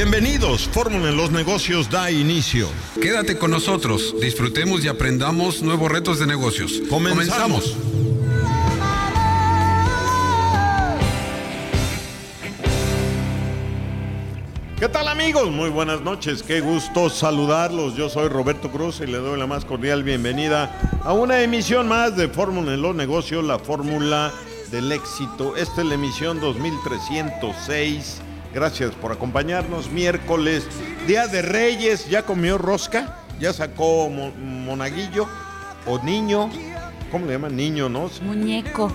Bienvenidos, Fórmula en los Negocios da inicio. Quédate con nosotros, disfrutemos y aprendamos nuevos retos de negocios. Comenzamos. ¿Qué tal, amigos? Muy buenas noches, qué gusto saludarlos. Yo soy Roberto Cruz y le doy la más cordial bienvenida a una emisión más de Fórmula en los Negocios, la fórmula del éxito. Esta es la emisión 2306. Gracias por acompañarnos. Miércoles, Día de Reyes. ¿Ya comió rosca? ¿Ya sacó monaguillo o niño? ¿Cómo le llaman? Niño, ¿no? Muñeco.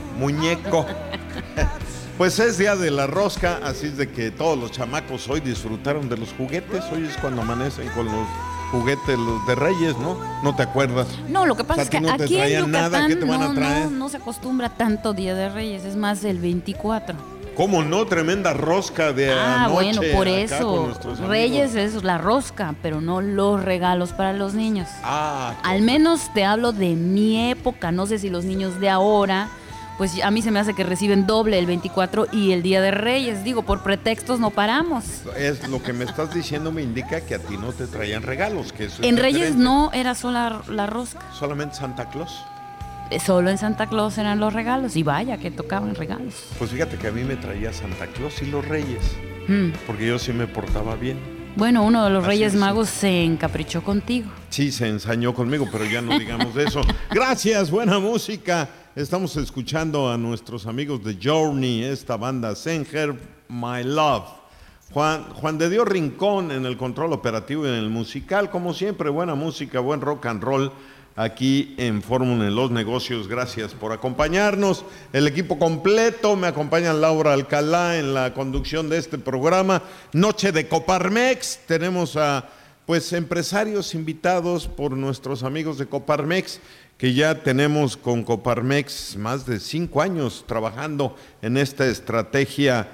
Pues es Día de la Rosca, así es de que todos los chamacos hoy disfrutaron de los juguetes. Hoy es cuando amanecen con los juguetes los de Reyes, ¿no? ¿No te acuerdas? No, lo que pasa es que no aquí te traían en Yucatán nada. ¿Qué te van a traer? no se acostumbra tanto Día de Reyes, es más el 24. ¿Cómo no? Tremenda rosca de anoche. Bueno, por acá eso. Reyes es la rosca, pero no los regalos para los niños. Al menos te hablo de mi época. No sé si los niños de ahora, pues a mí se me hace que reciben doble el 24 y el Día de Reyes. Digo, por pretextos no paramos. Es lo que me estás diciendo, me indica que a ti no te traían regalos. Que eso en es Reyes diferente. no era solo la rosca. ¿Solamente Santa Claus? Solo en Santa Claus eran los regalos. Y vaya que tocaban regalos. Pues fíjate que a mí me traía Santa Claus y los Reyes. Porque yo sí me portaba bien. Bueno, uno de los Así Reyes es. Magos se encaprichó contigo. Sí, se ensañó conmigo, pero ya no digamos de eso. Gracias, buena música. Estamos escuchando a nuestros amigos de Journey, esta banda Senger, My Love. Juan de Dios Rincón en el control operativo y en el musical. Como siempre, buena música, buen rock and roll aquí en Fórmula en los Negocios. Gracias por acompañarnos. El equipo completo, me acompaña Laura Alcalá en la conducción de este programa. Noche de Coparmex, tenemos a empresarios invitados por nuestros amigos de Coparmex, que ya tenemos con Coparmex más de 5 años trabajando en esta estrategia,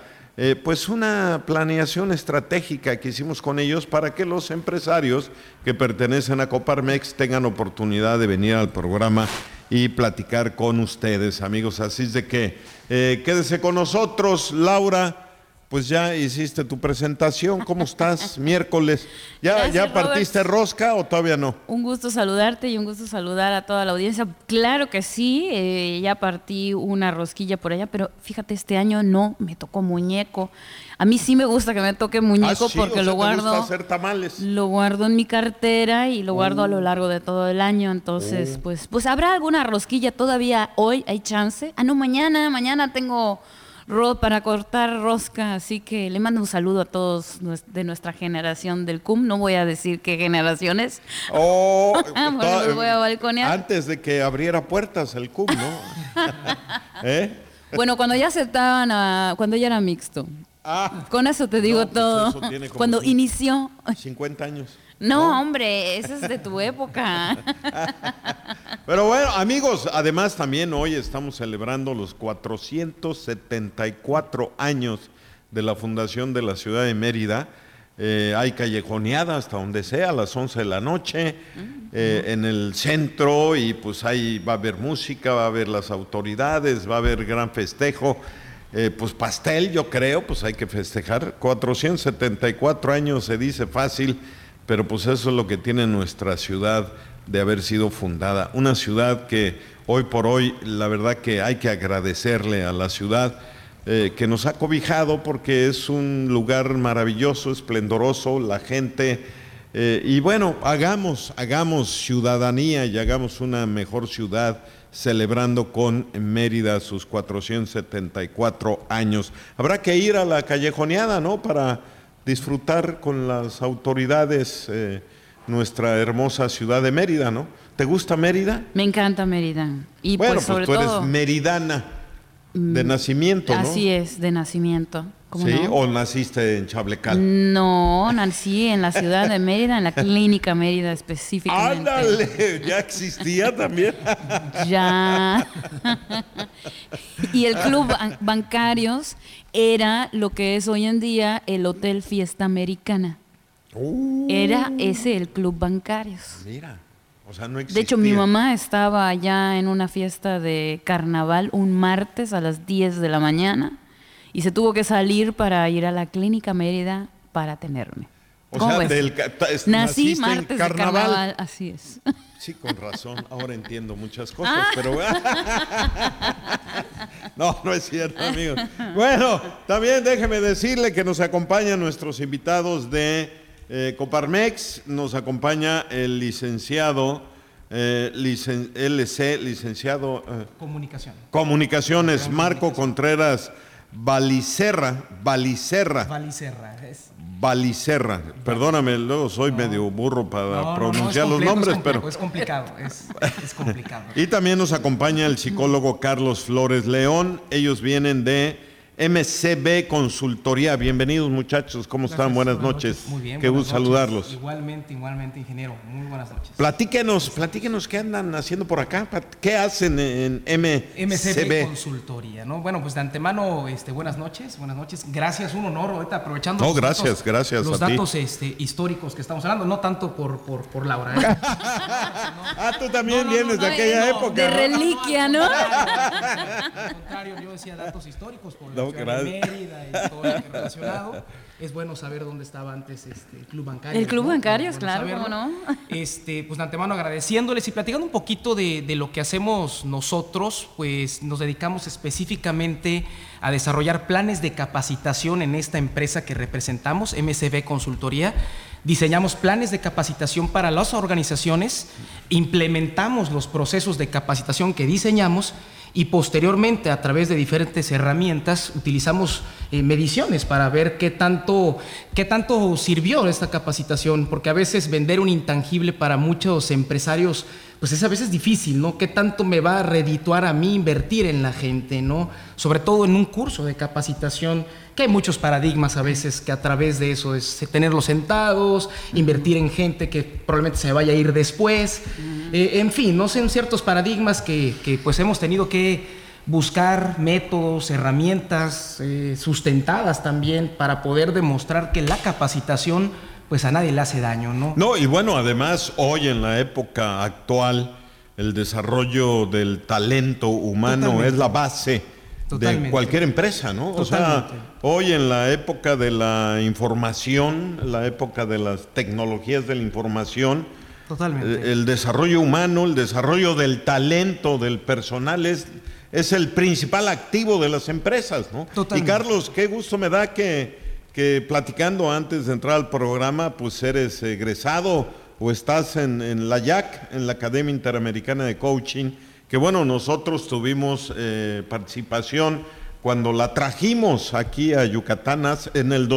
una planeación estratégica que hicimos con ellos para que los empresarios que pertenecen a Coparmex tengan oportunidad de venir al programa y platicar con ustedes, amigos. Así es de que quédese con nosotros. Laura, pues ya hiciste tu presentación. ¿Cómo estás? Miércoles. Gracias, ¿Ya partiste rosca o todavía no? Un gusto saludarte y un gusto saludar a toda la audiencia. Claro que sí, ya partí una rosquilla por allá, pero fíjate, este año no me tocó muñeco. A mí sí me gusta que me toque muñeco Sí, porque lo guardo. ¿te gusta hacer tamales? Lo guardo en mi cartera y lo guardo a lo largo de todo el año. Entonces, pues habrá alguna rosquilla todavía hoy, hay chance. No, mañana tengo para cortar rosca, así que le mando un saludo a todos de nuestra generación del CUM. No voy a decir qué generaciones. Los voy a balconear. Antes de que abriera puertas el CUM, ¿no? Bueno, cuando ya aceptaban, cuando ya era mixto. Con eso te digo todo. Eso tiene como cuando inició. 50 años. No, hombre, ese es de tu época. Pero bueno, amigos, además también hoy estamos celebrando los 474 años de la fundación de la ciudad de Mérida. Hay callejoneada hasta donde sea, a las 11 de la noche, en el centro, y pues ahí va a haber música, va a haber las autoridades, va a haber gran festejo. Pastel, yo creo, pues hay que festejar. 474 años se dice fácil, pero pues eso es lo que tiene nuestra ciudad de haber sido fundada. Una ciudad que hoy por hoy, la verdad que hay que agradecerle a la ciudad que nos ha cobijado, porque es un lugar maravilloso, esplendoroso, la gente. Y bueno, hagamos ciudadanía y hagamos una mejor ciudad, celebrando con Mérida sus 474 años. Habrá que ir a la callejoneada, ¿no?, para disfrutar con las autoridades nuestra hermosa ciudad de Mérida, ¿no? ¿Te gusta Mérida? Me encanta Mérida. Y bueno, pues sobre tú eres todo meridana de nacimiento, ¿no? Así es, de nacimiento. ¿Cómo ¿Sí? no? ¿O naciste en Chablecal? No, nací en la ciudad de Mérida, en la Clínica Mérida específicamente. ¡Ándale! ¿Ya existía también? Ya. Y el club Bancarios era lo que es hoy en día el Hotel Fiesta Americana. Era ese el club Bancarios. Mira, o sea, no existía. De hecho, mi mamá estaba allá en una fiesta de carnaval un martes a las 10 de la mañana y se tuvo que salir para ir a la Clínica Mérida para tenerme. O ¿Cómo sea, ves? Nací martes de carnaval, así es. Sí, con razón. Ahora entiendo muchas cosas, pero... No es cierto, amigos. Bueno, también déjeme decirle que nos acompañan nuestros invitados de Coparmex. Nos acompaña el licenciado... licenciado... Comunicaciones, Marco Contreras Valicerra. Perdóname, luego soy medio burro para pronunciar los nombres, pero... Es complicado. Y también nos acompaña el psicólogo Carlos Flores León. Ellos vienen de MCB Consultoría. Bienvenidos, muchachos. ¿Cómo están? Buenas noches. Muy bien. Qué gusto saludarlos. Igualmente, ingeniero. Muy buenas noches. Platíquenos qué andan haciendo por acá. ¿Qué hacen en MCB Consultoría, ¿no? Bueno, pues de antemano, buenas noches. Gracias, un honor ahorita aprovechando. No, gracias los a ti. datos históricos que estamos hablando, no tanto por Laura. Tú también vienes de aquella época. De reliquia, ¿no? Al contrario, yo decía datos históricos por la ciudad de Mérida y todo lo relacionado. Es bueno saber dónde estaba antes el Club Bancario. El Club Bancario, bueno claro, saberlo. ¿cómo no? Pues de antemano agradeciéndoles y platicando un poquito de lo que hacemos nosotros, pues nos dedicamos específicamente a desarrollar planes de capacitación en esta empresa que representamos, MCB Consultoría. Diseñamos planes de capacitación para las organizaciones, implementamos los procesos de capacitación que diseñamos y posteriormente, a través de diferentes herramientas, utilizamos mediciones para ver qué tanto sirvió esta capacitación, porque a veces vender un intangible para muchos empresarios pues es a veces difícil, ¿no? ¿Qué tanto me va a redituar a mí invertir en la gente, ¿no? Sobre todo en un curso de capacitación, que hay muchos paradigmas a veces que a través de eso es tenerlos sentados, invertir en gente que probablemente se vaya a ir después, en fin, no sé, en ciertos paradigmas que pues hemos tenido que buscar métodos, herramientas sustentadas también para poder demostrar que la capacitación pues a nadie le hace daño, ¿no? No, y bueno, además hoy en la época actual el desarrollo del talento humano es la base de cualquier empresa, ¿no? O sea, hoy en la época de la información, la época de las tecnologías de la información, el desarrollo humano, el desarrollo del talento del personal es el principal activo de las empresas, ¿no? Y Carlos, qué gusto me da que platicando antes de entrar al programa, pues eres egresado o estás en la IAC, en la Academia Interamericana de Coaching, que bueno, nosotros tuvimos participación cuando la trajimos aquí a Yucatán en el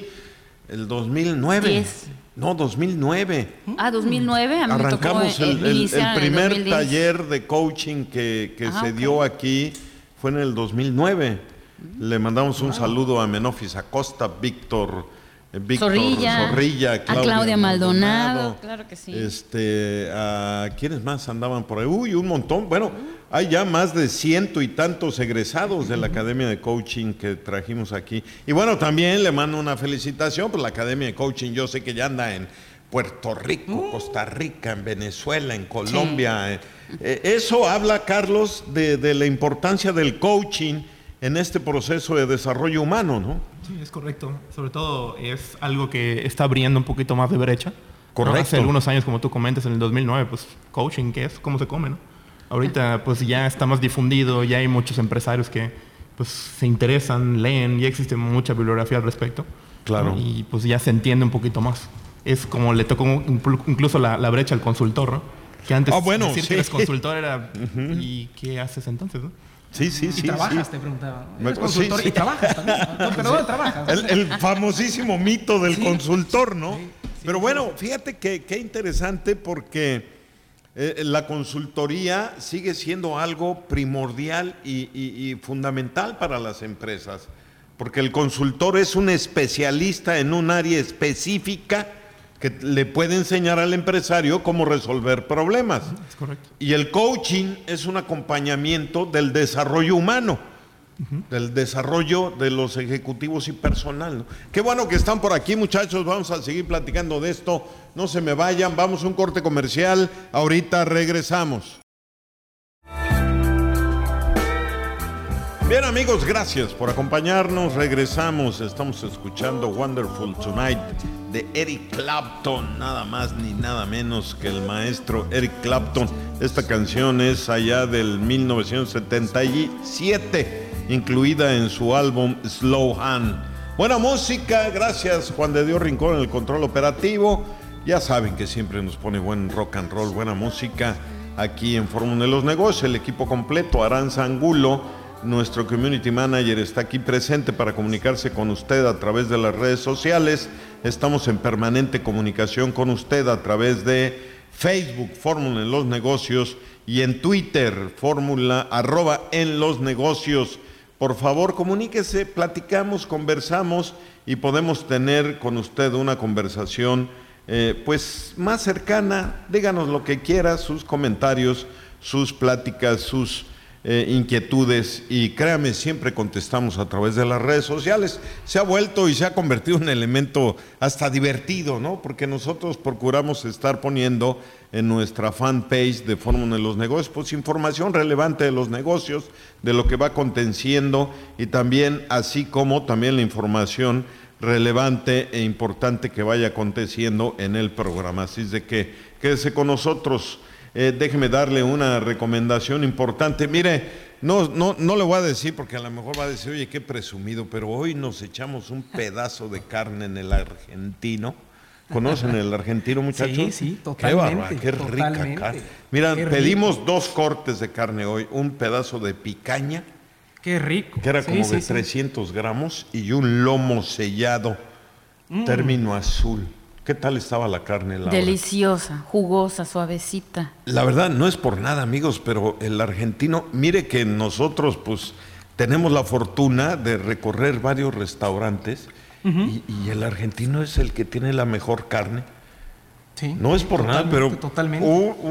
2009. 10. No, 2009. 2009. A mí arrancamos me tocó el primer 2010. taller de coaching que se dio aquí, fue en el 2009. Le mandamos un saludo a Menofis Acosta, Víctor Zorrilla, a Claudia Maldonado, claro que sí. ¿A quiénes más andaban por ahí? Un montón. Bueno, hay ya más de 100 y tantos egresados de la Academia de Coaching que trajimos aquí. Y bueno, también le mando una felicitación por la Academia de Coaching. Yo sé que ya anda en Puerto Rico, Costa Rica, en Venezuela, en Colombia. Sí. Eso habla, Carlos, de la importancia del coaching en este proceso de desarrollo humano, ¿no? Sí, es correcto. Sobre todo es algo que está abriendo un poquito más de brecha. Correcto. ¿No? Hace algunos años, como tú comentas, en el 2009, pues coaching, ¿qué es? ¿Cómo se come, no? Ahorita pues ya está más difundido, ya hay muchos empresarios que pues se interesan, leen, ya existe mucha bibliografía al respecto. Claro. ¿No? Y pues ya se entiende un poquito más. Es como le tocó incluso la brecha al consultor, ¿no? Que antes decir que eres consultor era ¿y qué haces entonces, no? Sí. ¿Y trabajas? Te preguntaba. ¿Eres consultor y trabajas también? ¿Pero dónde trabajas? El famosísimo mito del consultor, ¿no? Pero bueno, fíjate qué interesante porque la consultoría sigue siendo algo primordial y fundamental para las empresas, porque el consultor es un especialista en un área específica que le puede enseñar al empresario cómo resolver problemas. Es correcto. Y el coaching es un acompañamiento del desarrollo humano, del desarrollo de los ejecutivos y personal, ¿no? Qué bueno que están por aquí, muchachos. Vamos a seguir platicando de esto. No se me vayan, vamos a un corte comercial. Ahorita regresamos. Bien, amigos, gracias por acompañarnos. Regresamos. Estamos escuchando Wonderful Tonight de Eric Clapton. Nada más ni nada menos que el maestro Eric Clapton. Esta canción es allá del 1977, incluida en su álbum Slow Hand. Buena música. Gracias, Juan de Dios Rincón, en el control operativo. Ya saben que siempre nos pone buen rock and roll, buena música aquí en Fórmula de los Negocios. El equipo completo, Aranza Angulo. Nuestro community manager está aquí presente para comunicarse con usted a través de las redes sociales. Estamos en permanente comunicación con usted a través de Facebook, Fórmula en los Negocios, y en Twitter, Fórmula @en los negocios. Por favor, comuníquese, platicamos, conversamos y podemos tener con usted una conversación pues más cercana. Díganos lo que quiera, sus comentarios, sus pláticas, sus inquietudes, y créame, siempre contestamos a través de las redes sociales. Se ha vuelto y se ha convertido en un elemento hasta divertido, ¿no? Porque nosotros procuramos estar poniendo en nuestra fanpage de Fórmula de los Negocios pues información relevante de los negocios, de lo que va aconteciendo, y también así como también la información relevante e importante que vaya aconteciendo en el programa. Así es de que quédese con nosotros. Déjeme darle una recomendación importante. Mire, no le voy a decir porque a lo mejor va a decir, oye, qué presumido, pero hoy nos echamos un pedazo de carne en el Argentino. ¿Conocen el Argentino, muchachos? Sí, totalmente. Qué rica carne. Mira, pedimos 2 cortes de carne hoy, un pedazo de picaña. Qué rico. Que era como de 300 gramos y un lomo sellado, término azul. ¿Qué tal estaba la carne, Laura? Deliciosa, jugosa, suavecita. La verdad, no es por nada, amigos, pero el argentino, mire que nosotros pues tenemos la fortuna de recorrer varios restaurantes y el argentino es el que tiene la mejor carne. Sí, no es por nada, pero totalmente.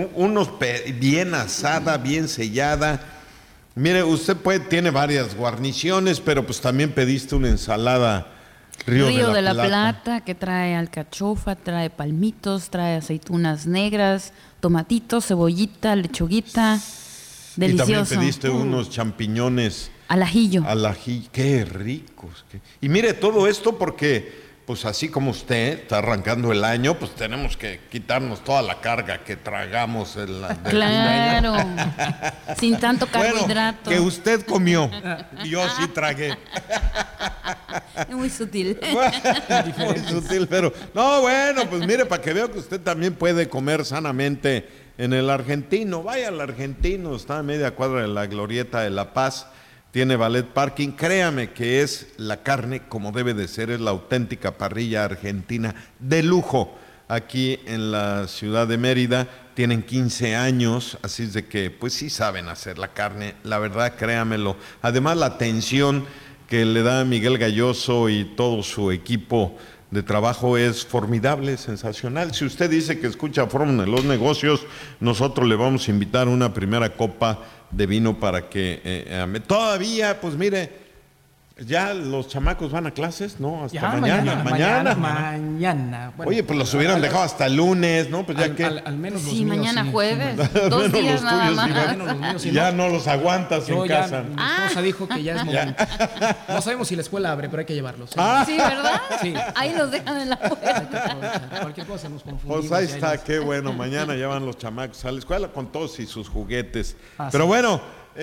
Bien asada, bien sellada. Mire, usted tiene varias guarniciones, pero pues también pediste una ensalada Río de la Plata, que trae alcachofa, trae palmitos, trae aceitunas negras, tomatitos, cebollita, lechuguita. Delicioso. Y también pediste unos champiñones al ajillo. Qué ricos. Y mire, todo esto porque, pues así como usted está arrancando el año, pues tenemos que quitarnos toda la carga que tragamos claro, sin tanto carbohidrato. Bueno, que usted comió, yo sí tragué. Es muy sutil. Muy sutil, pero no, bueno, pues mire, para que vea que usted también puede comer sanamente en el Argentino. Vaya al Argentino, está a media cuadra de la Glorieta de La Paz, tiene valet parking. Créame que es la carne como debe de ser, es la auténtica parrilla argentina de lujo aquí en la ciudad de Mérida. Tienen 15 años, así es de que pues sí saben hacer la carne, la verdad, créamelo. Además, la atención que le da Miguel Galloso y todo su equipo de trabajo es formidable, sensacional. Si usted dice que escucha Fórmula de los Negocios, nosotros le vamos a invitar una primera copa de vino para que todavía, pues mire, ya los chamacos van a clases, ¿no? Hasta ya, mañana. Bueno, oye, pues los hubieran dejado hasta el lunes, ¿no? Pues ya que al menos los sí, míos, mañana sí, jueves, sí. 2 días nada más. Los míos, sí, ya no los aguantas en casa. Mi esposa dijo que ya es momento. No sabemos si la escuela abre, pero hay que llevarlos. Sí, ¿verdad? Sí. Ahí los dejan en la puerta. Cualquier cosa nos confundimos. Pues ahí está, qué bueno. Mañana ya van los chamacos a la escuela con todos y sus juguetes. sí. Pero bueno,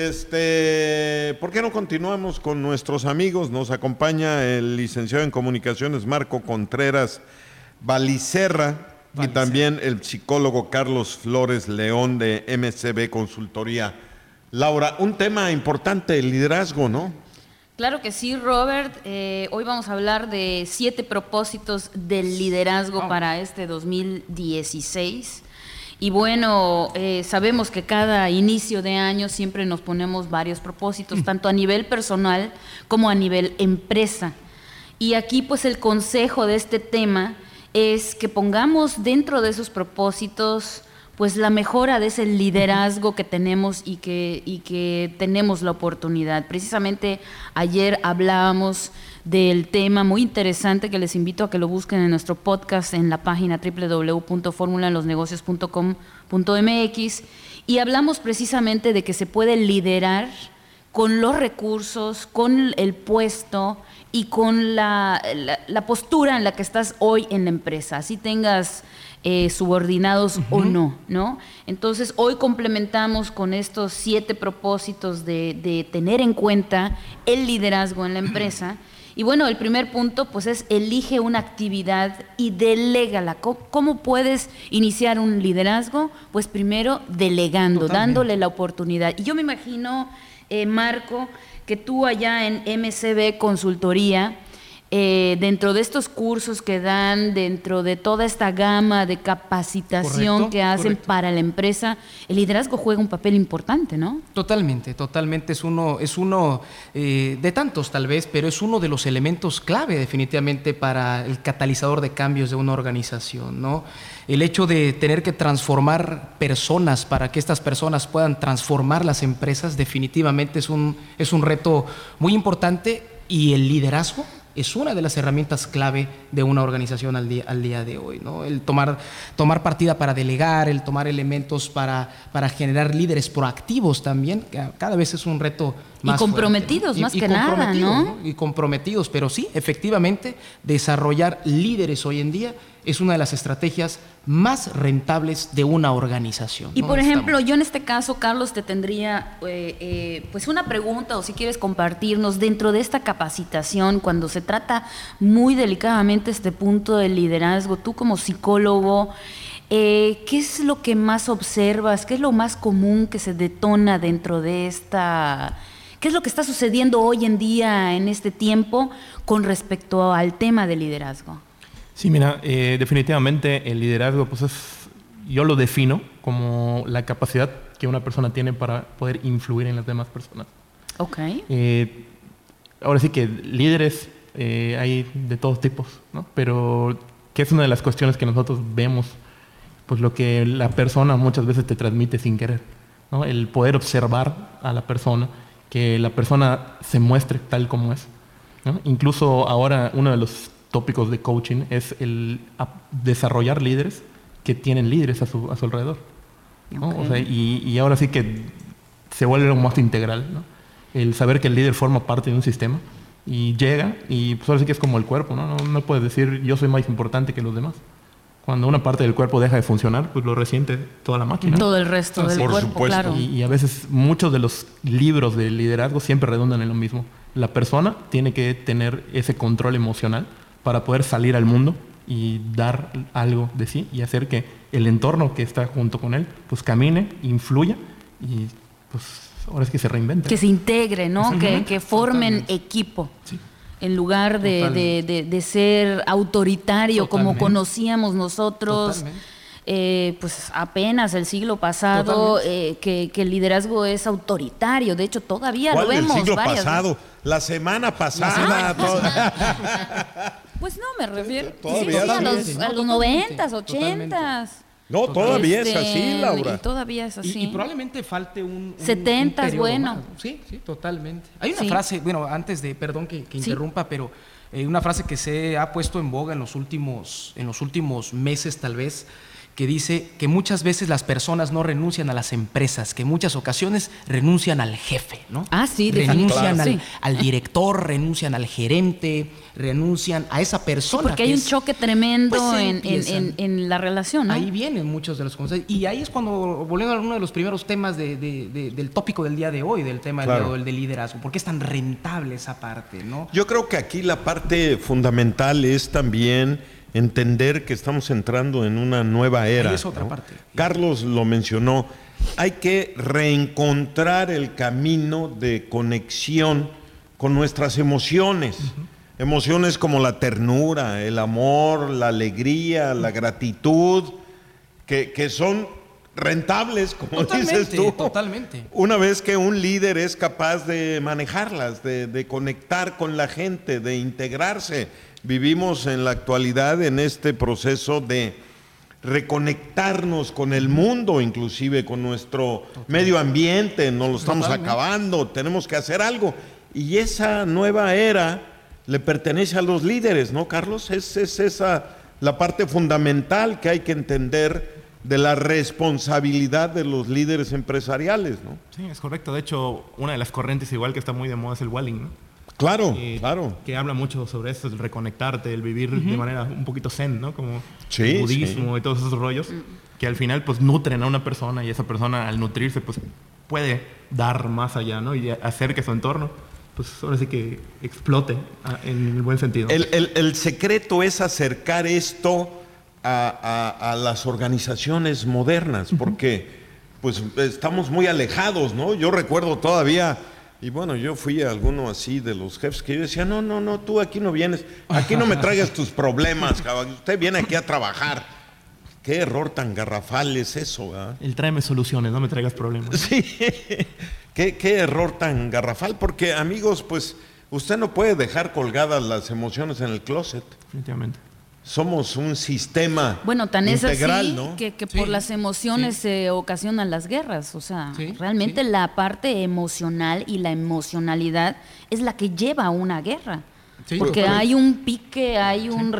¿por qué no continuamos con nuestros amigos? Nos acompaña el licenciado en Comunicaciones Marco Contreras Valicerra y también el psicólogo Carlos Flores León de MCB Consultoría. Laura, un tema importante, el liderazgo, ¿no? Claro que sí, Robert. Hoy vamos a hablar de 7 propósitos del liderazgo para este 2016. Y bueno, sabemos que cada inicio de año siempre nos ponemos varios propósitos, tanto a nivel personal como a nivel empresa. Y aquí pues el consejo de este tema es que pongamos dentro de esos propósitos pues la mejora de ese liderazgo que tenemos y que tenemos la oportunidad. Precisamente ayer hablábamos del tema muy interesante que les invito a que lo busquen en nuestro podcast en la página www.formulaenlosnegocios.com.mx, y hablamos precisamente de que se puede liderar con los recursos, con el puesto y con la postura en la que estás hoy en la empresa, así tengas subordinados o no, ¿no? Entonces, hoy complementamos con estos 7 propósitos de tener en cuenta el liderazgo en la empresa. Y bueno, el primer punto pues es elige una actividad y delégala. ¿Cómo puedes iniciar un liderazgo? Pues primero delegando, dándole la oportunidad. Y yo me imagino, Marco, que tú allá en MCB Consultoría, dentro de estos cursos que dan, dentro de toda esta gama de capacitación que hacen para la empresa, el liderazgo juega un papel importante, ¿no? Totalmente. Es uno de tantos tal vez, pero es uno de los elementos clave definitivamente para el catalizador de cambios de una organización, ¿no? El hecho de tener que transformar personas para que estas personas puedan transformar las empresas definitivamente es un reto muy importante, y el liderazgo es una de las herramientas clave de una organización al día de hoy, ¿no? El tomar partida para delegar, el tomar elementos para generar líderes proactivos también, que cada vez es un reto más y comprometidos, fuerte, ¿no? Más que nada, ¿no? Y comprometidos, pero sí, efectivamente, desarrollar líderes hoy en día es una de las estrategias más rentables de una organización, y, ¿no? Por ejemplo, yo en este caso, Carlos, te tendría pues una pregunta, o si quieres compartirnos dentro de esta capacitación, cuando se trata muy delicadamente este punto del liderazgo, tú como psicólogo, ¿qué es lo que más observas? ¿Qué es lo más común que se detona dentro de esta? ¿Qué es lo que está sucediendo hoy en día en este tiempo con respecto al tema del liderazgo? Sí, mira, definitivamente el liderazgo, pues yo lo defino como la capacidad que una persona tiene para poder influir en las demás personas. Ok. Ahora sí que líderes hay de todos tipos, ¿no? Pero que es una de las cuestiones que nosotros vemos, pues lo que la persona muchas veces te transmite sin querer, ¿no? El poder observar a la persona, que la persona se muestre tal como es, ¿no? Incluso ahora uno de los tópicos de coaching es el desarrollar líderes que tienen líderes a su alrededor, ¿no? Okay. O sea, y ahora sí que se vuelve algo más integral, ¿no? El saber que el líder forma parte de un sistema y llega, y pues ahora sí que es como el cuerpo, ¿no? No puedes decir yo soy más importante que los demás. Cuando una parte del cuerpo deja de funcionar, pues lo resiente toda la máquina. Todo el resto del por cuerpo, supuesto. claro. Y a veces muchos de los libros de liderazgo siempre redundan en lo mismo. La persona tiene que tener ese control emocional para poder salir al mundo y dar algo de sí y hacer que el entorno que está junto con él pues camine, influya y pues ahora es que se reinvente. Que se integre, ¿no? Que formen Totalmente. equipo. Sí. En lugar de ser autoritario como conocíamos nosotros, pues apenas el siglo pasado, que el liderazgo es autoritario. De hecho, todavía lo vemos. ¿Cuál del siglo varias pasado? La semana pasada. Pues no, me refiero Todavía sí, sí. a los 90s, 80s. No, todavía es así, Laura. Y todavía es así. Y probablemente falte un 70s, periodo bueno. más. Sí, totalmente. Hay una Sí. frase, bueno, antes de, perdón que interrumpa, pero una frase que se ha puesto en boga en los últimos meses tal vez, que dice que muchas veces las personas no renuncian a las empresas, que en muchas ocasiones renuncian al jefe, ¿no? Ah, sí, renuncian claro. al director, renuncian al gerente, renuncian a esa persona. Porque hay un choque tremendo pues, en la relación, ¿no? Ahí vienen muchos de los consejos. Y ahí es cuando, volviendo a uno de los primeros temas del tópico del día de hoy, del tema del liderazgo. ¿Por qué es tan rentable esa parte, no? Yo creo que aquí la parte fundamental es también entender que estamos entrando en una nueva era. Ahí es otra ¿no? parte. Carlos lo mencionó. Hay que reencontrar el camino de conexión con nuestras emociones. Emociones como la ternura, el amor, la alegría, la gratitud, que son rentables, como dices tú. Totalmente. Una vez que un líder es capaz de manejarlas, de conectar con la gente, de integrarse. Vivimos en la actualidad en este proceso de reconectarnos con el mundo, inclusive con nuestro medio ambiente, nos lo estamos acabando, tenemos que hacer algo. Y esa nueva era le pertenece a los líderes, ¿no, Carlos? Es esa la parte fundamental que hay que entender de la responsabilidad de los líderes empresariales, ¿no? Sí, es correcto. De hecho, una de las corrientes igual que está muy de moda es el Walling, ¿no? Claro, claro. Que habla mucho sobre esto, el reconectarte, el vivir de manera un poquito zen, ¿no? Como Sí, el budismo sí. y todos esos rollos, que al final pues nutren a una persona y esa persona al nutrirse pues puede dar más allá, ¿no? Y hacer que su entorno pues ahora sí que explote en el buen sentido. El secreto es acercar esto a las organizaciones modernas, porque pues estamos muy alejados, ¿no? Yo recuerdo todavía, y bueno, yo fui a alguno así de los jefes que yo decía, no, tú aquí no vienes, aquí no me traigas tus problemas, cabrón, usted viene aquí a trabajar. Qué error tan garrafal es eso, ¿verdad? El tráeme soluciones, no me traigas problemas. Sí, qué error tan garrafal, porque amigos, pues usted no puede dejar colgadas las emociones en el closet. Definitivamente. Somos un sistema Bueno, tan integral, es así ¿no? que Sí, por las emociones sí. se ocasionan las guerras. O sea, Sí, realmente sí. la parte emocional y la emocionalidad es la que lleva a una guerra. Sí, Porque correcto. hay un pique, hay un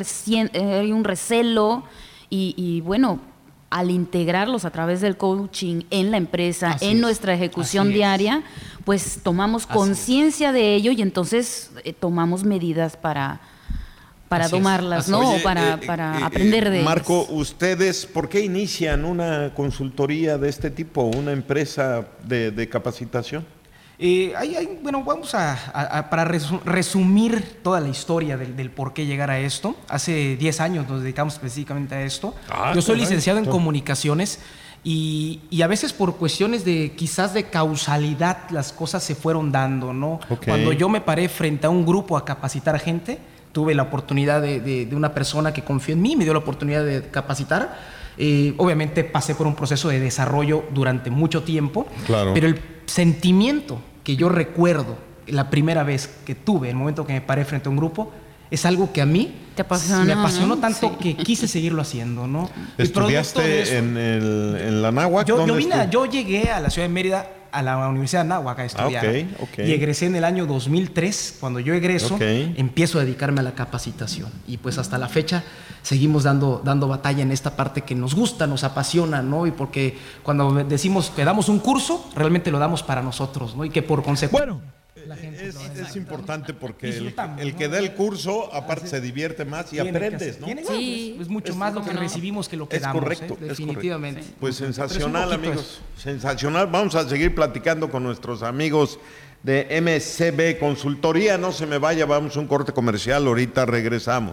recelo y bueno, al integrarlos a través del coaching en la empresa, Así en es, nuestra ejecución así es. diaria, pues tomamos Así conciencia de ello y entonces tomamos medidas para Así es, domarlas, así ¿no? Oye, O para aprender de Marco, ellas. ¿ustedes por qué inician una consultoría de este tipo, una empresa de capacitación? Bueno, vamos para resumir toda la historia del por qué llegar a esto. Hace 10 años nos dedicamos específicamente a esto. Yo soy licenciado en comunicaciones y a veces por cuestiones de quizás de causalidad las cosas se fueron dando, ¿no? Ok. Cuando yo me paré frente a un grupo a capacitar a gente, tuve la oportunidad de una persona que confió en mí, me dio la oportunidad de capacitar. Obviamente pasé por un proceso de desarrollo durante mucho tiempo, Claro. pero el sentimiento que yo recuerdo la primera vez que tuve, el momento que me paré frente a un grupo, es algo que a mí Te apasionó, me apasionó ¿no? tanto Sí. que quise seguirlo haciendo, ¿no? Y producto de eso, ¿Estudiaste en la Náhuac? yo ¿Dónde yo llegué a la ciudad de Mérida, a la Universidad de Anáhuac a estudiar. ok. Y egresé en el año 2003. Cuando yo egreso, Ok. empiezo a dedicarme a la capacitación. Y pues hasta la fecha seguimos dando batalla en esta parte que nos gusta, nos apasiona, ¿no? Y porque cuando decimos que damos un curso, realmente lo damos para nosotros, ¿no? Y que por consecuencia... Bueno, la gente es importante porque Disfrutamos, el que ¿no? da el curso, aparte se divierte más y tiene que aprendes, hacer- ¿no? tiene- Sí. es mucho más lo que recibimos que lo que Es damos, correcto, es definitivamente. correcto. Pues Pero es un sensacional, poquito amigos. Sensacional. Vamos a seguir platicando con nuestros amigos de MCB Consultoría. No se me vaya, vamos a un corte comercial. Ahorita regresamos.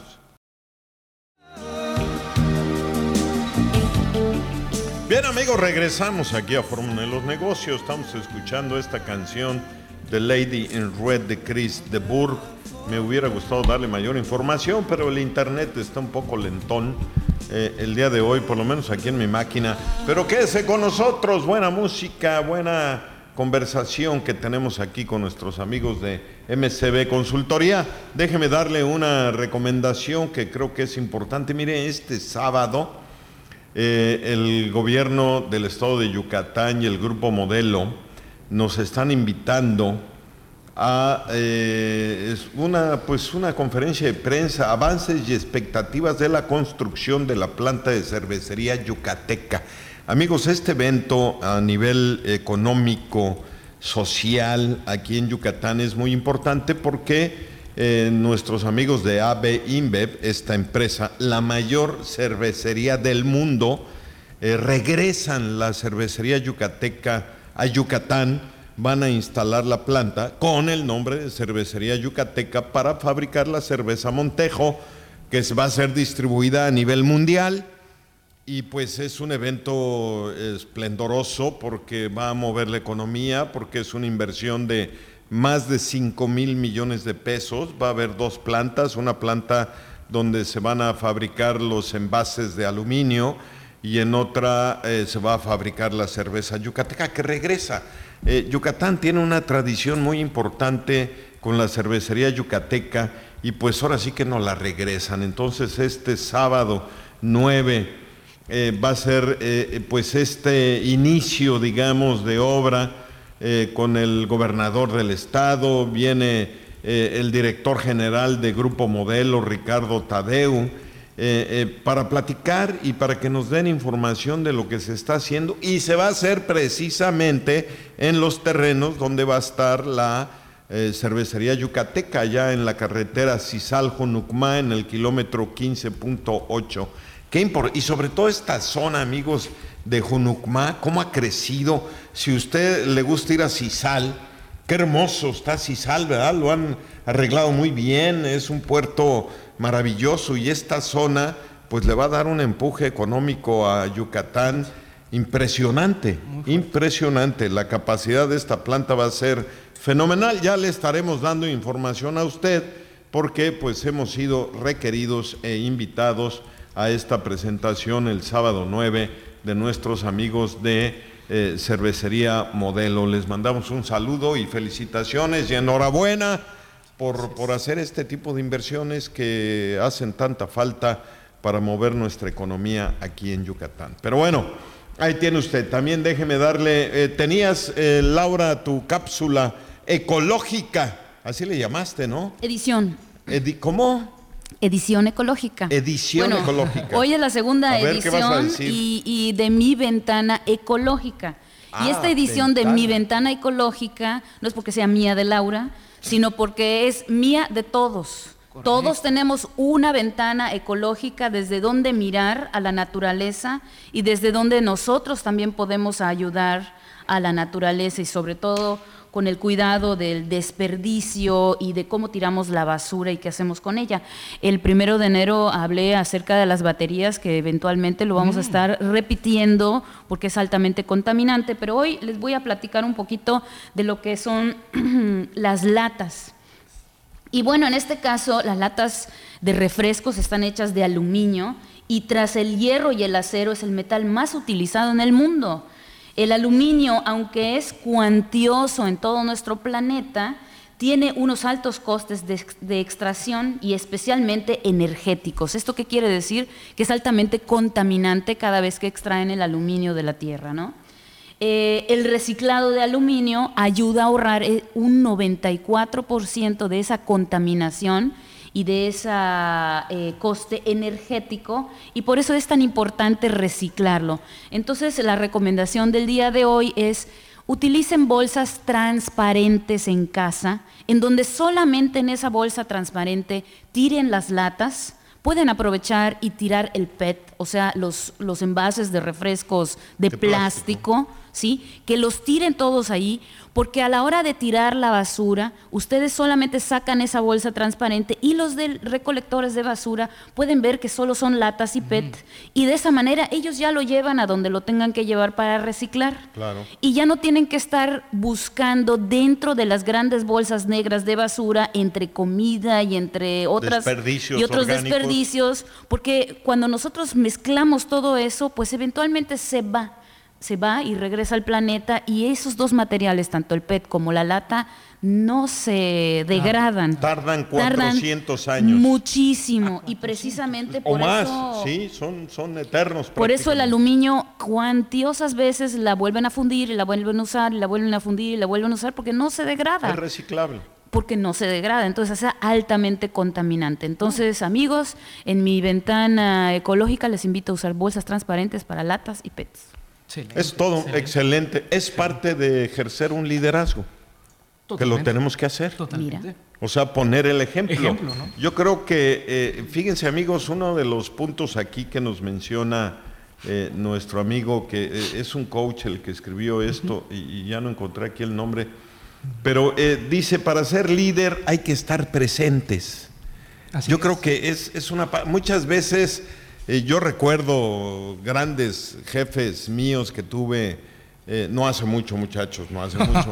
Bien, amigos, regresamos aquí a Fórmula de los Negocios. Estamos escuchando esta canción de Lady in Red de Chris de Burgh. Me hubiera gustado darle mayor información, pero el internet está un poco lentón el día de hoy, por lo menos aquí en mi máquina. Pero quédese con nosotros, buena música, buena conversación que tenemos aquí con nuestros amigos de MCB Consultoría. Déjeme darle una recomendación que creo que es importante. Mire, este sábado el gobierno del estado de Yucatán y el Grupo Modelo nos están invitando a una conferencia de prensa, avances y expectativas de la construcción de la planta de cervecería yucateca. Amigos, este evento a nivel económico, social, aquí en Yucatán es muy importante porque nuestros amigos de AB InBev, esta empresa, la mayor cervecería del mundo, regresan la cervecería yucateca a Yucatán. Van a instalar la planta con el nombre de Cervecería Yucateca para fabricar la cerveza Montejo, que va a ser distribuida a nivel mundial. Y pues es un evento esplendoroso porque va a mover la economía, porque es una inversión de más de 5,000 millones de pesos. Va a haber 2 plantas, una planta donde se van a fabricar los envases de aluminio y en otra se va a fabricar la cerveza yucateca que regresa. Yucatán tiene una tradición muy importante con la cervecería yucateca y pues ahora sí que nos la regresan. Entonces este sábado 9 va a ser pues este inicio, digamos, de obra con el gobernador del estado. Viene el director general de Grupo Modelo, Ricardo Tadeu, para platicar y para que nos den información de lo que se está haciendo, y se va a hacer precisamente en los terrenos donde va a estar la cervecería yucateca, allá en la carretera Cizal-Junucmá, en el kilómetro 15.8. Y sobre todo esta zona, amigos, de Junucmá, cómo ha crecido. Si a usted le gusta ir a Cizal, qué hermoso está Cizal, ¿verdad? Lo han arreglado muy bien, es un puerto maravilloso, y esta zona pues le va a dar un empuje económico a Yucatán impresionante, impresionante. La capacidad de esta planta va a ser fenomenal. Ya le estaremos dando información a usted, porque pues hemos sido requeridos e invitados a esta presentación el sábado 9 de nuestros amigos de Cervecería Modelo. Les mandamos un saludo y felicitaciones y enhorabuena por hacer este tipo de inversiones que hacen tanta falta para mover nuestra economía aquí en Yucatán. Pero bueno, ahí tiene usted. También déjeme darle, tenías, Laura, tu cápsula ecológica, así le llamaste, ¿no? Edición. ¿Cómo? Edición ecológica. Edición ecológica. Hoy es la segunda edición, ¿qué vas a decir? y de Mi Ventana Ecológica. Y esta edición de Mi Ventana Ecológica no es porque sea mía, de Laura, sino porque es mía de todos. Correcto. Todos tenemos una ventana ecológica desde donde mirar a la naturaleza y desde donde nosotros también podemos ayudar a la naturaleza, y sobre todo con el cuidado del desperdicio y de cómo tiramos la basura y qué hacemos con ella. El 1 de enero hablé acerca de las baterías, que eventualmente lo vamos a estar repitiendo porque es altamente contaminante, pero hoy les voy a platicar un poquito de lo que son las latas. Y bueno, en este caso, las latas de refrescos están hechas de aluminio, y tras el hierro y el acero es el metal más utilizado en el mundo. El aluminio, aunque es cuantioso en todo nuestro planeta, tiene unos altos costes de extracción y especialmente energéticos. ¿Esto qué quiere decir? Que es altamente contaminante cada vez que extraen el aluminio de la tierra, ¿no? El reciclado de aluminio ayuda a ahorrar un 94% de esa contaminación y de ese coste energético, y por eso es tan importante reciclarlo. Entonces, la recomendación del día de hoy es: utilicen bolsas transparentes en casa, en donde solamente en esa bolsa transparente tiren las latas. Pueden aprovechar y tirar el PET, o sea, los envases de refrescos de plástico, ¿sí? Que los tiren todos ahí, porque a la hora de tirar la basura, ustedes solamente sacan esa bolsa transparente, y los de recolectores de basura pueden ver que solo son latas y PET, y de esa manera ellos ya lo llevan a donde lo tengan que llevar para reciclar. Claro. Y ya no tienen que estar buscando dentro de las grandes bolsas negras de basura, entre comida y entre otros desperdicios, porque cuando nosotros mezclamos todo eso, pues eventualmente se va y regresa al planeta, y esos dos materiales, tanto el PET como la lata, no se degradan. Tardan 400 años. Muchísimo, y precisamente por más, eso... sí, son eternos. Por eso el aluminio cuantiosas veces la vuelven a fundir y la vuelven a usar y la vuelven a fundir y la vuelven a usar, porque no se degrada. Es reciclable. Porque no se degrada, entonces es altamente contaminante. Entonces, amigos, en Mi Ventana Ecológica les invito a usar bolsas transparentes para latas y PETs. Excelente, es todo excelente. Es parte de ejercer un liderazgo. Totalmente. Que lo tenemos que hacer. Totalmente. O sea, poner el ejemplo. ¿no? Yo creo que, fíjense, amigos, uno de los puntos aquí que nos menciona nuestro amigo, que es un coach el que escribió esto, y ya no encontré aquí el nombre, pero dice: para ser líder hay que estar presentes. Yo creo que es una... Muchas veces... yo recuerdo grandes jefes míos que tuve, no hace mucho, muchachos, no hace mucho.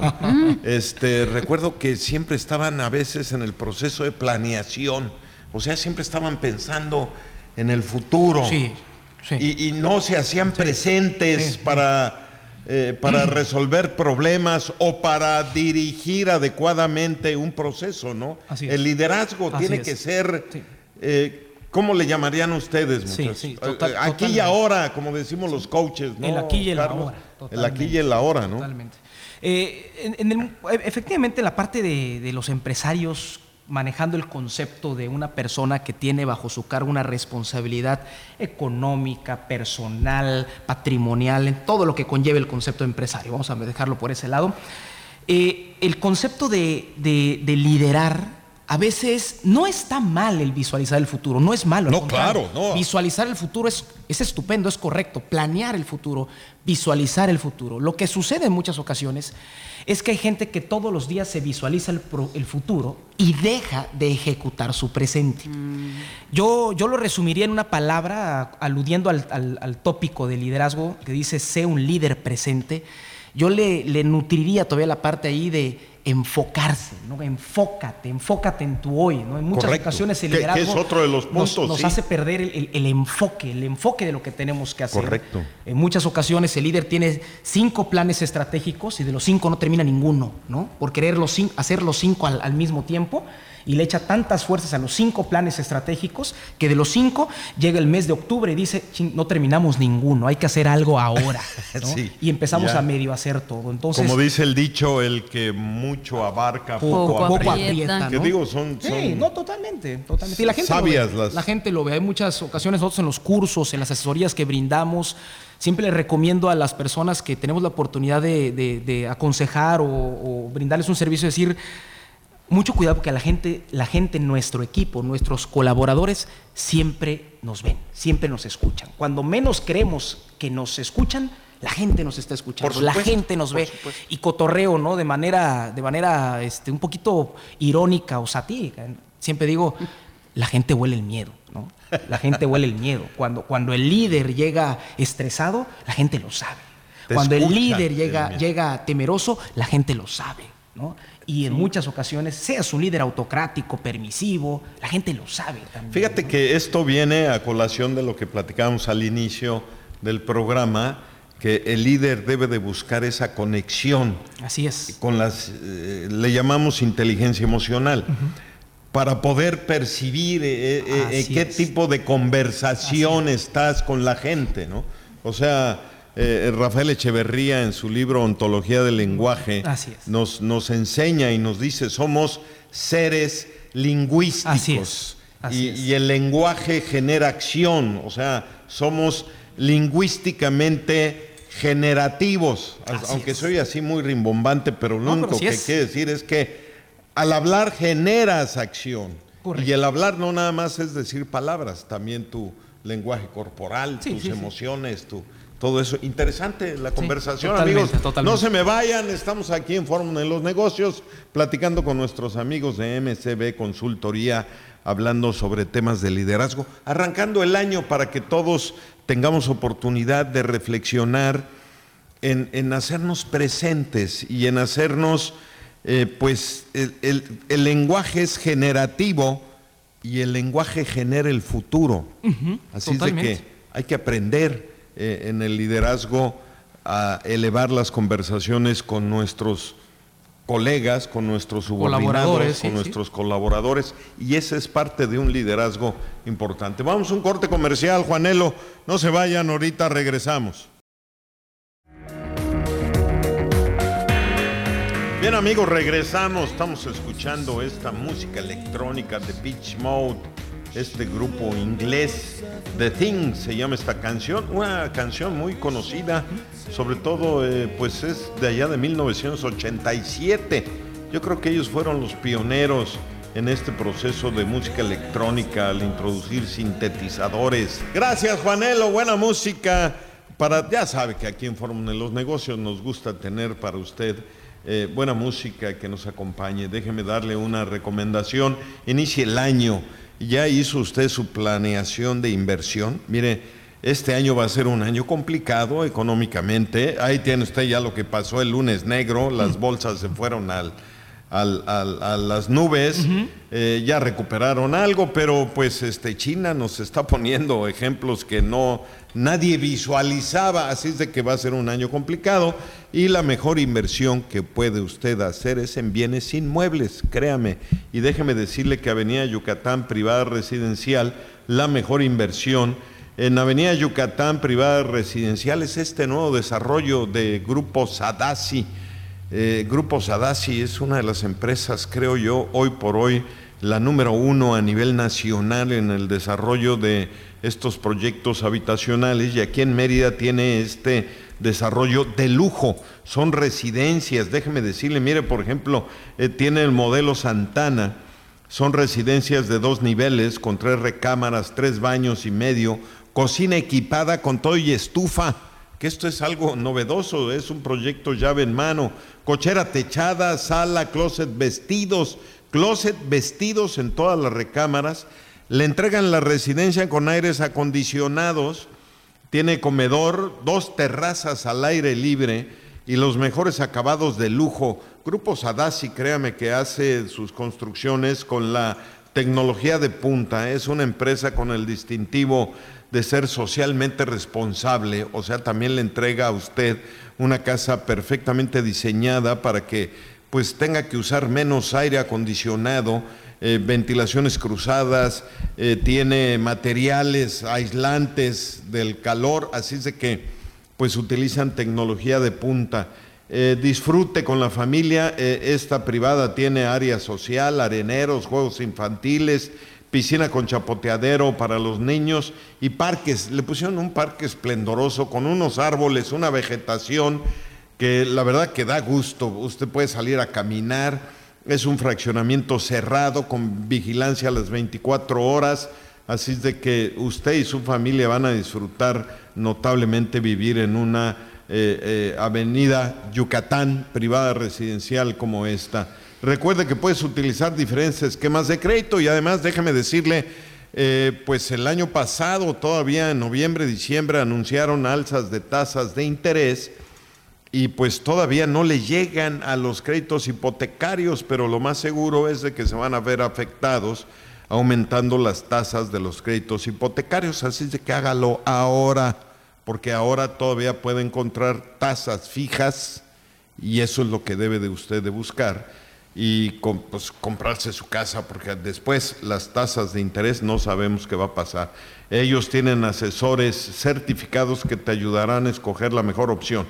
Recuerdo que siempre estaban a veces en el proceso de planeación, o sea, siempre estaban pensando en el futuro. Sí. Y no se hacían presentes para resolver problemas o para dirigir adecuadamente un proceso, ¿no? El liderazgo tiene que ser... ¿Cómo le llamarían ustedes, muchachos? Sí, aquí y ahora, como decimos los coaches, ¿no? El aquí y el Carlos? ahora. El aquí y el ahora, ¿no? Totalmente. Efectivamente, la parte de los empresarios manejando el concepto de una persona que tiene bajo su cargo una responsabilidad económica, personal, patrimonial, en todo lo que conlleve el concepto de empresario. Vamos a dejarlo por ese lado. El concepto de liderar, a veces no está mal el visualizar el futuro, no es malo. No, claro, no. Visualizar el futuro es estupendo, es correcto. Planear el futuro, visualizar el futuro. Lo que sucede en muchas ocasiones es que hay gente que todos los días se visualiza el futuro y deja de ejecutar su presente. Yo lo resumiría en una palabra, aludiendo al tópico de liderazgo que dice: sé un líder presente. Yo le nutriría todavía la parte ahí de enfocarse, ¿no? Enfócate en tu hoy, ¿no? En muchas ocasiones el liderazgo que es otro de los puntos, nos hace perder el enfoque de lo que tenemos que hacer. Correcto. En muchas ocasiones el líder tiene 5 planes estratégicos y de los 5 no termina ninguno, ¿no? Por querer hacer los 5 al mismo tiempo, y le echa tantas fuerzas a los 5 planes estratégicos que de los 5 llega el mes de octubre y dice: no terminamos ninguno, hay que hacer algo ahora, ¿no? Sí, y empezamos a medio hacer todo. Entonces, como dice el dicho, el que mucho abarca, poco aprieta, ¿no? Que digo, son no, totalmente. Y la gente sabias lo ve. La gente lo ve. Hay muchas ocasiones nosotros en los cursos, en las asesorías que brindamos, siempre les recomiendo a las personas que tenemos la oportunidad de aconsejar o brindarles un servicio, decir: mucho cuidado, porque la gente en nuestro equipo, nuestros colaboradores, siempre nos ven, siempre nos escuchan. Cuando menos creemos que nos escuchan, la gente nos está escuchando, la gente nos ve, y cotorreo, ¿no? De manera un poquito irónica o satírica. Siempre digo, la gente huele el miedo, ¿no? La gente huele el miedo. Cuando el líder llega estresado, la gente lo sabe. Cuando el líder llega temeroso, la gente lo sabe, ¿no? Y en muchas ocasiones, seas un líder autocrático, permisivo, la gente lo sabe también. Fíjate, ¿no? Que esto viene a colación de lo que platicábamos al inicio del programa, que el líder debe de buscar esa conexión. Así es. Con le llamamos inteligencia emocional, para poder percibir qué tipo de conversación estás con la gente, ¿no? O sea, Rafael Echeverría, en su libro Ontología del Lenguaje, nos enseña y nos dice: somos seres lingüísticos. Así es. Y el lenguaje genera acción, o sea, somos lingüísticamente generativos, aunque soy así muy rimbombante, pero lo único que quiere decir es que al hablar generas acción. Correcto. Y el hablar no nada más es decir palabras, también tu lenguaje corporal, tus emociones, todo eso. Interesante la conversación, amigos. Totalmente. No se me vayan, estamos aquí en Fórmula de los Negocios, platicando con nuestros amigos de MCB Consultoría, hablando sobre temas de liderazgo, arrancando el año para que todos tengamos oportunidad de reflexionar en hacernos presentes y en hacernos, pues el lenguaje es generativo y el lenguaje genera el futuro. Así es de que hay que aprender en el liderazgo a elevar las conversaciones con nuestros colegas, con nuestros subordinados, con nuestros colaboradores, y ese es parte de un liderazgo importante. Vamos a un corte comercial, Juanelo, no se vayan, ahorita regresamos. Bien, amigos, regresamos, estamos escuchando esta música electrónica de Beach Mode, este grupo inglés, The Thing se llama esta canción, una canción muy conocida, sobre todo pues es de allá de 1987. Yo creo que ellos fueron los pioneros en este proceso de música electrónica al introducir sintetizadores. Gracias, Juanelo, buena música. Ya sabe que aquí en Fórmula de los Negocios nos gusta tener para usted buena música que nos acompañe. Déjeme darle una recomendación. Inicie el año. ¿Ya hizo usted su planeación de inversión? Mire, este año va a ser un año complicado económicamente. Ahí tiene usted ya lo que pasó el lunes negro. Las bolsas se fueron a las nubes. Ya recuperaron algo, pero pues China nos está poniendo ejemplos que nadie visualizaba. Así es de que va a ser un año complicado. Y la mejor inversión que puede usted hacer es en bienes inmuebles, créame. Y déjeme decirle que Avenida Yucatán Privada Residencial, la mejor inversión. En Avenida Yucatán Privada Residencial es este nuevo desarrollo de Grupo Sadasi. Grupo Sadasi es una de las empresas, creo yo, hoy por hoy, la número 1 a nivel nacional en el desarrollo de estos proyectos habitacionales, y aquí en Mérida tiene este desarrollo de lujo, son residencias, déjeme decirle, mire, por ejemplo, tiene el modelo Santana, son residencias de 2 niveles, con 3 recámaras, 3 baños y medio, cocina equipada con todo y estufa, que esto es algo novedoso, es un proyecto llave en mano, cochera techada, sala, closet vestidos en todas las recámaras, le entregan la residencia con aires acondicionados, tiene comedor, 2 terrazas al aire libre y los mejores acabados de lujo. Grupo Sadasi, créame que hace sus construcciones con la tecnología de punta, es una empresa con el distintivo de ser socialmente responsable, o sea, también le entrega a usted una casa perfectamente diseñada para que pues tenga que usar menos aire acondicionado, ventilaciones cruzadas, tiene materiales aislantes del calor, así es de que pues utilizan tecnología de punta. Disfrute con la familia, esta privada tiene área social, areneros, juegos infantiles, piscina con chapoteadero para los niños y parques. Le pusieron un parque esplendoroso con unos árboles, una vegetación que la verdad que da gusto. Usted puede salir a caminar, es un fraccionamiento cerrado con vigilancia a las 24 horas, así es de que usted y su familia van a disfrutar notablemente vivir en una avenida Yucatán privada residencial como esta. Recuerde que puedes utilizar diferentes esquemas de crédito y además déjeme decirle, pues el año pasado, todavía en noviembre, diciembre, anunciaron alzas de tasas de interés y pues todavía no le llegan a los créditos hipotecarios, pero lo más seguro es de que se van a ver afectados aumentando las tasas de los créditos hipotecarios, así es de que hágalo ahora, porque ahora todavía puede encontrar tasas fijas y eso es lo que debe de usted de buscar y pues, comprarse su casa, porque después las tasas de interés no sabemos qué va a pasar. Ellos tienen asesores certificados que te ayudarán a escoger la mejor opción.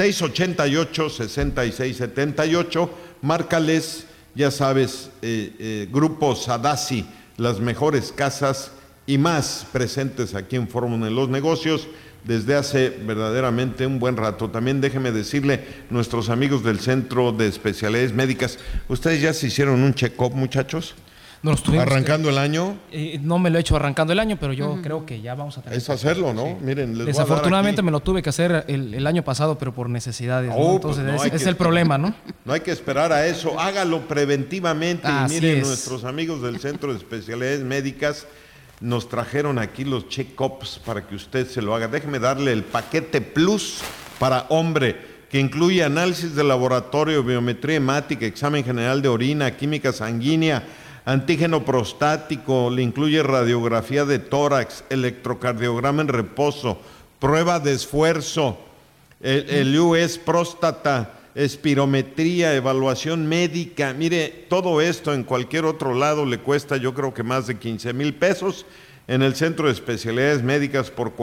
688-6678, márcales, ya sabes, Grupo Sadasi, las mejores casas y más presentes aquí en Fórmula de los Negocios desde hace verdaderamente un buen rato. También déjeme decirle, nuestros amigos del Centro de Especialidades Médicas, ¿ustedes ya se hicieron un check-up, muchachos? No, ¿Arrancando el año? No me lo he hecho arrancando el año, pero yo creo que ya vamos a tener. Es hacerlo, ¿no? Sí. Miren, les desafortunadamente voy a dar aquí. me lo tuve que hacer el año pasado, pero por necesidades, ¿no? Oh, Entonces pues no, es el problema, ¿no? No hay que esperar a eso, hágalo preventivamente. Así y miren, es. nuestros amigos del Centro de Especialidades Médicas nos trajeron aquí los check-ups para que usted se lo haga. Déjeme darle el paquete Plus para hombre, que incluye análisis de laboratorio, biometría hemática, examen general de orina, química sanguínea, antígeno prostático, le incluye radiografía de tórax, electrocardiograma en reposo, prueba de esfuerzo, el US próstata, espirometría, evaluación médica. Mire, todo esto en cualquier otro lado le cuesta yo creo que más de 15,000 pesos. En el Centro de Especialidades Médicas por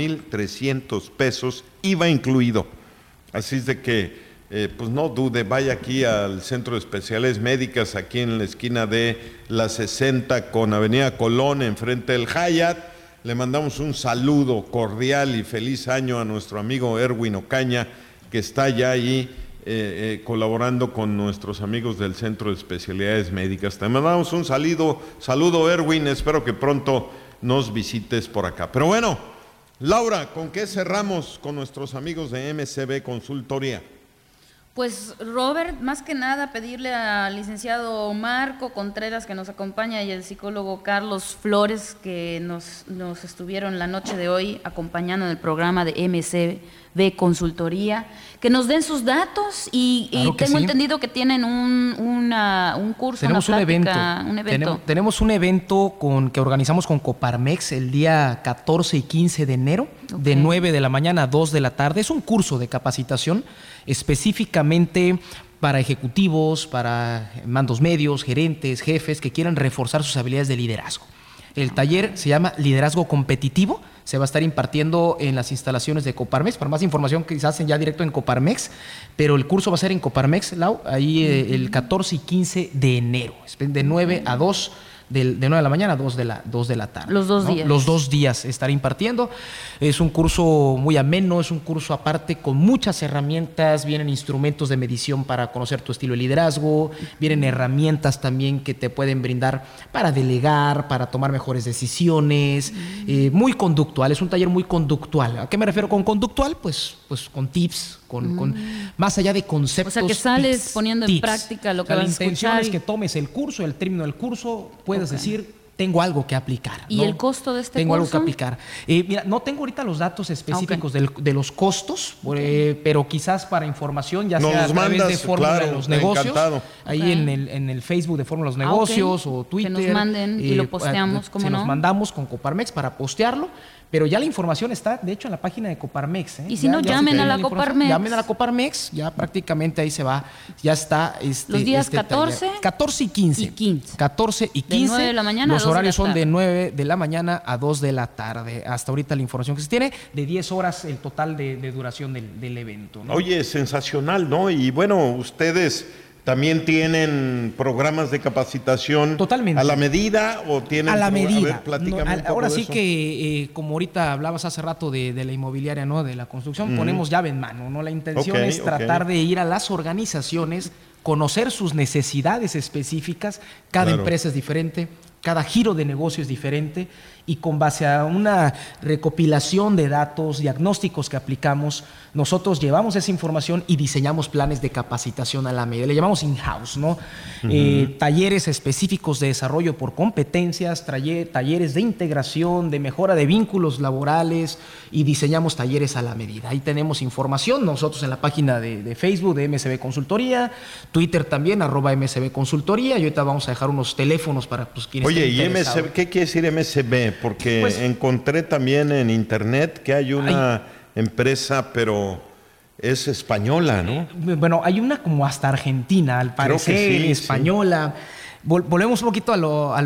4,300 pesos, IVA incluido. Así es de que pues no dude, vaya aquí al Centro de Especialidades Médicas, aquí en la esquina de la 60 con Avenida Colón, enfrente del Hyatt. Le mandamos un saludo cordial y feliz año a nuestro amigo Erwin Ocaña, que está ya ahí colaborando con nuestros amigos del Centro de Especialidades Médicas. Te mandamos un saludo Erwin, espero que pronto nos visites por acá. Pero bueno, Laura, ¿con qué cerramos con nuestros amigos de MCB Consultoría? Pues Robert, más que nada pedirle al licenciado Marco Contreras que nos acompaña y al psicólogo Carlos Flores que nos estuvieron la noche de hoy acompañando en el programa de MCB Consultoría, que nos den sus datos y Claro que tengo sí. entendido que tienen un curso, Tenemos una un evento. plática, Tenemos un evento que organizamos con Coparmex el día 14 y 15 de enero, de 9 de la mañana a 2 de la tarde. Es un curso de capacitación específicamente para ejecutivos, para mandos medios, gerentes, jefes que quieran reforzar sus habilidades de liderazgo. El taller se llama Liderazgo Competitivo. Se va a estar impartiendo en las instalaciones de Coparmex. Para más información, quizás ya directo en Coparmex, pero el curso va a ser en Coparmex, Lau, ahí el 14 y 15 de enero, de 9 a 2. De 9 de la mañana a 2 de la tarde. Los 2 días. Los 2 días estaré impartiendo. Es un curso muy ameno, es un curso aparte con muchas herramientas. Vienen instrumentos de medición para conocer tu estilo de liderazgo. Vienen herramientas también que te pueden brindar para delegar, para tomar mejores decisiones. Muy conductual, es un taller muy conductual. ¿A qué me refiero con conductual? Pues con tips, con más allá de conceptos. O sea, que sales tips, poniendo en práctica lo que vas a escuchar. La intención es que tomes el curso, el término del curso, puedes decir, tengo algo que aplicar. ¿Y el costo de este curso? Tengo algo que curso? aplicar. Mira, no tengo ahorita los datos específicos de los costos, pero quizás para información, ya sea a través de Fórmula de los Negocios, encantado. ahí en el Facebook de Fórmula de los Negocios o Twitter. Que nos manden y lo posteamos, ¿cómo no? Nos mandamos con Coparmex para postearlo. Pero ya la información está, de hecho, en la página de Coparmex. Y si no, llamen a la Coparmex. Llamen a la Coparmex, ya prácticamente ahí se va, ya está. Los días 14 y 15. 14 y 15. De 9 de la mañana Los a 2 horarios de la son tarde. de 9 de la mañana a 2 de la tarde. Hasta ahorita la información que se tiene, de 10 horas el total de duración del evento, ¿no? Oye, sensacional, ¿no? Y bueno, ustedes también tienen programas de capacitación. Totalmente. ¿A la medida o tienen? A la medida. A ver, platícame un poco ahora de sí eso. que, como ahorita hablabas hace rato de la inmobiliaria, ¿no? De la construcción, ponemos llave en mano, ¿no? La intención es tratar de ir a las organizaciones, conocer sus necesidades específicas. Cada empresa es diferente, cada giro de negocio es diferente, y con base a una recopilación de datos, diagnósticos que aplicamos, nosotros llevamos esa información y diseñamos planes de capacitación a la medida. Le llamamos in-house, ¿no? Talleres específicos de desarrollo por competencias, talleres de integración, de mejora de vínculos laborales, y diseñamos talleres a la medida. Ahí tenemos información nosotros en la página de Facebook de MSB Consultoría, Twitter también, @MSB Consultoría, y ahorita vamos a dejar unos teléfonos para quienes Oye, estén ¿y interesados. MSB, qué quiere decir MSB? Porque Pues, encontré también en internet que hay una empresa, pero es española, ¿no? Bueno, hay una como hasta argentina, al Creo que parecer, sí, española. Volvemos un poquito a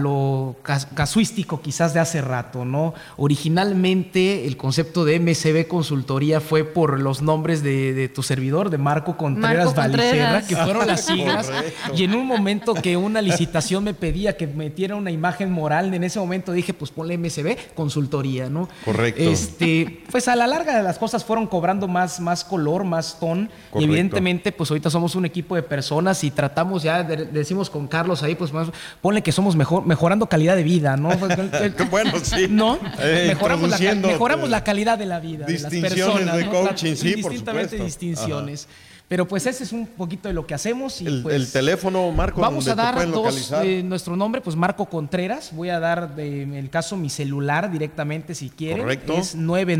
lo casuístico quizás de hace rato, ¿no? Originalmente el concepto de MSB Consultoría fue por los nombres de tu servidor, de Marco Contreras Valicerra, que fueron las siglas. Correcto. Y en un momento que una licitación me pedía que metiera una imagen moral, en ese momento dije, pues ponle MSB Consultoría, ¿no? Correcto. Pues a la larga las cosas fueron cobrando más color, más ton. Correcto. Y evidentemente, pues ahorita somos un equipo de personas y tratamos ya, decimos con Carlos ahí, pues ponle que somos mejorando calidad de vida, ¿no? Bueno, sí. ¿No? Introduciendo, mejoramos la calidad de la vida de las distinciones personas, de ¿no? coaching, sí, por Indistintamente supuesto. distinciones. Pero pues ese es un poquito de lo que hacemos. Y El teléfono, Marco, vamos donde a te dar pueden localizar. nuestro nombre, pues Marco Contreras. Voy a dar, en el caso, mi celular directamente si quieren. Correcto. Es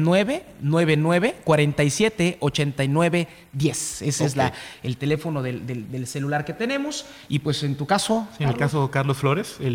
99-47-89-10. Ese es el teléfono del celular que tenemos. Y pues en tu caso, Sí, en el caso de Carlos Flores, el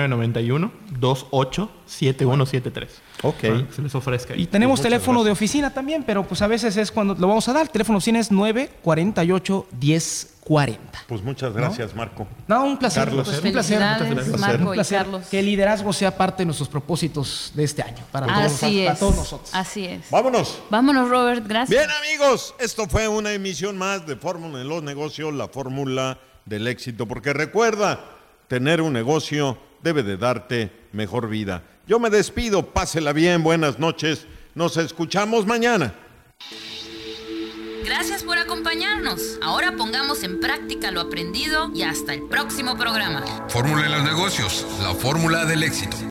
9991-287173. Ok. Para que se les ofrezca ahí. y tenemos Muchas teléfono de gracias. oficina también, pero pues a veces es cuando lo vamos a dar. El teléfono de oficina es 948-1040. Pues muchas gracias, Marco. No, un placer. Carlos. Pues, Pues un placer. felicidades, Marco Un y placer Carlos. que el liderazgo sea parte de nuestros propósitos de este año. Para Así para es. todos nosotros. Así es. Vámonos. Vámonos, Robert, gracias. Bien, amigos, esto fue una emisión más de Fórmula en los Negocios, la fórmula del éxito. Porque recuerda, tener un negocio debe de darte mejor vida. Yo me despido, pásela bien, buenas noches. Nos escuchamos mañana. Gracias por acompañarnos. Ahora pongamos en práctica lo aprendido y hasta el próximo programa. Fórmula en los negocios, la fórmula del éxito.